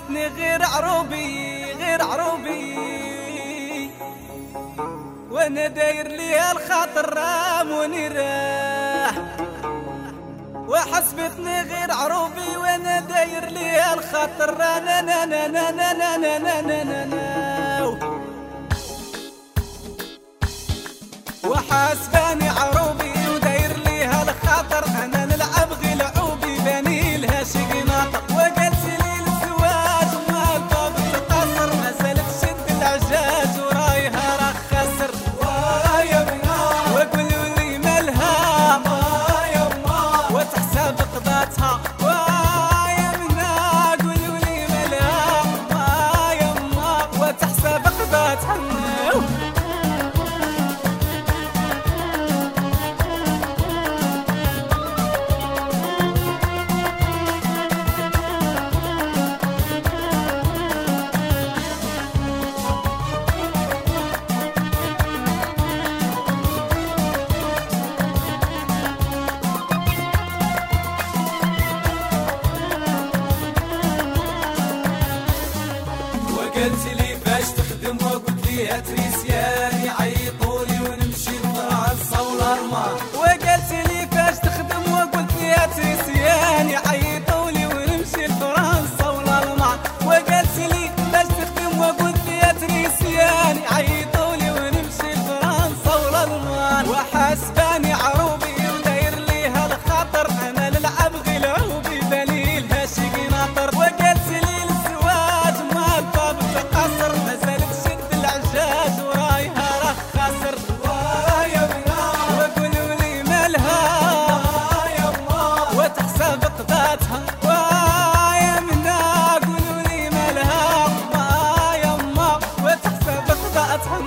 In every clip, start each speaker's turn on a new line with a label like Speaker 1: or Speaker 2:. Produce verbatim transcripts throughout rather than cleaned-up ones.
Speaker 1: حسبتني غير عروبي غير عروبي، وانا داير ليها الخاطر رام ونراه. وحسبتني غير عروبي وانا داير ليها الخاطر نا نا نا نا نا نا نا نا نا نا نا. وحاسباني عروبي وداير ليها الخاطر، انا نلعب غي لعوبي باني لها شي قناطر. وقالت لي الزواج وما الباب تقصر، ما زالت تشد العجاج ورايها راه خسر. ويا بنا وقولوا لي مالها ويا ما وتحسب قضاتها. ويا بنا قولوا لي مالها ويا ما وتحسب قضاتها. قالت لي باش تخدم وقلت ليها تريسياني عيطولي ونمشي لفرنسا والألمان. وقالت لي باش تخدم وقلت ليها تريسياني عيطولي ونمشي لفرنسا والألمان. وقالت لي باش تخدم وقلت ليها تريسياني عيطولي ونمشي لفرنسا والألمان. وحاسباني عروبي وداير ليها الخاطر، انا نلعب غي لعوبي بالي لها شي قناطر. وقالت لي الزواج ما الباب تقصر، ما زالت تشد العجاج ورايها راه خاسر. ويا بنا وقولوا لي مالها ويا ما وتحسب قضاتها. ويا بنا قولوا لي مالها ويا ما وتحسب قضاتها.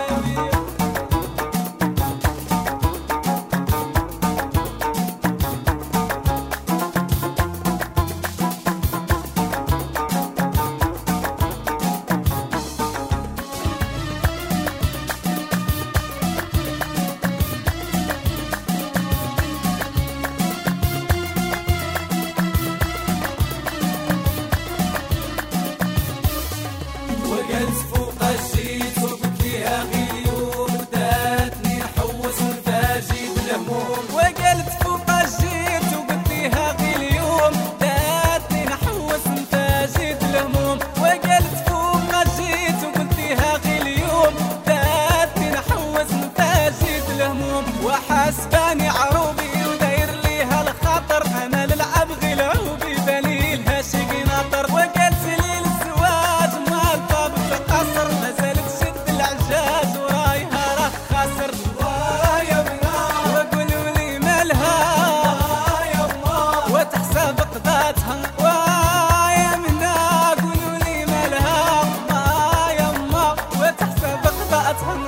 Speaker 1: وقالت فوق جيت وقلت ليها غي اليوم داتني نحوس ونفاجئ بالهموم. وقالت فوق جيت وقلت ليها غي اليوم داتني نحوس ونفاجئ بالهموم. وقالت فوق جيت وقلت ليها غي اليوم داتني نحوس ونفاجئ بالهموم. وحاسباني عروبي وداير ليها الخاطر، انا نلعب غي لعوبي بالي لها شي قناطر. وقالت لي الزواج ما الباب تقصر، ما زالت تشد العجاج ورايها راه خاسر. ويا بنا وقولوا لي مالها ويا ما وتحسب قضاتها. ويا بنا قولوا لي مالها ويا ما وتحسب قضاتها.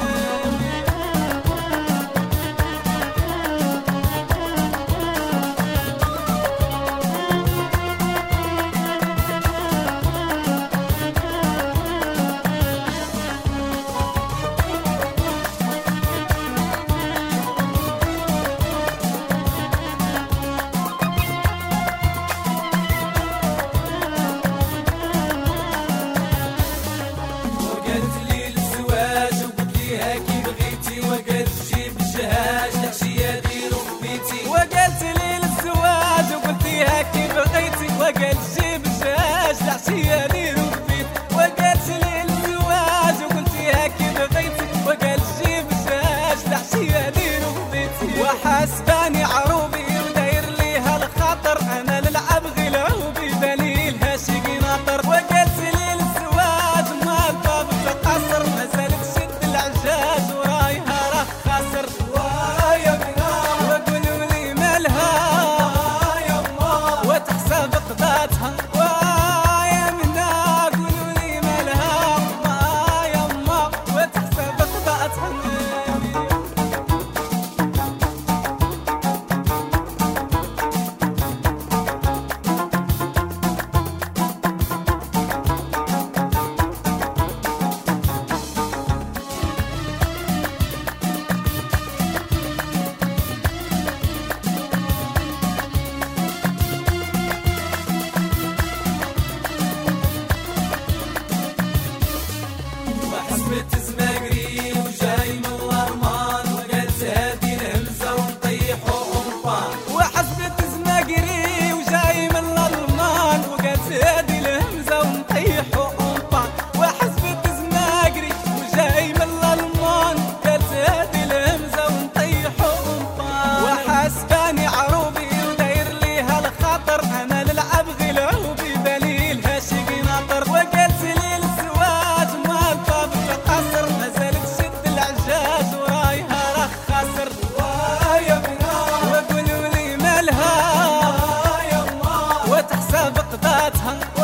Speaker 1: وقالت لي الزواج وقلت ليها كي بغيتي. وقالت جيب الجهاز العشية ديرو في بيتي. وقالت لي الزواج وقلت ليها كي بغيتي. وقالت جيب الجهاز العشية ديرو في بيتي. وقالت لي الزواج وقلت ليها كي بغيتي. وقالت جيب الجهاز العشية ديرو في بيتي. وحاسباني عروبي وداير ليها الخاطر، انا نلعب غي لعوبي بالي لها شي قناطر. وقالت لي الزواج ما الباب تقصر، ما زالت تشد العجاج ورايها راه خاسر. ويا بنا وقولوا لي مالها ويا ما وتحسب قضاتها. ويا بنا قولوا لي مالها ويا ما وتحسب قضاتها. صلاتها